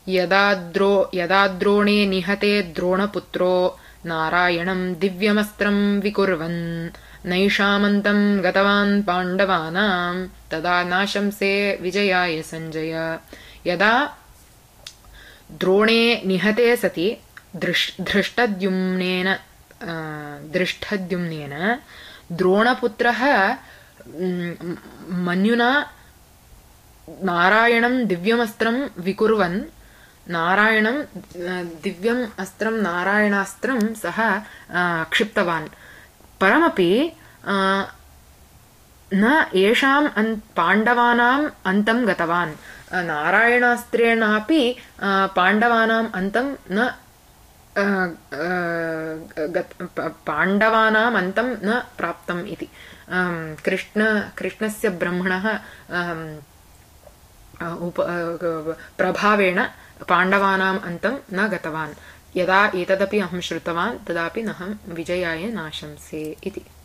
यदा द्रोणे निहते द्रोणपुत्रो नारायणं दिव्यमस्त्रं विकुर्वन् नैषामन्तं गतवान् पाण्डवानां तदा नाशंसे विजयाय सञ्जय। यदा द्रोणे निहते सति दृष्टद्युम्नेन द्रोणपुत्रः मन्युना नारायणं दिव्यमस्त्रं विकुर्वन् नारायणं दिव्यम् अस्त्रं नारायणास्त्रं सः क्षिप्तवान्। परमपि न येषां पाण्डवानाम् अन्तं गतवान्। नारायणास्त्रेणापि पाण्डवानाम् अन्तं न पाण्डवानाम् अन्तं न प्राप्तम् इति। कृष्णस्य ब्रह्मणः प्रभावेण पाण्डवानाम् अन्तं न गतवान्। यदा एतदपि अहं श्रुतवान् तदापि नहं विजयाय नाशंसे इति।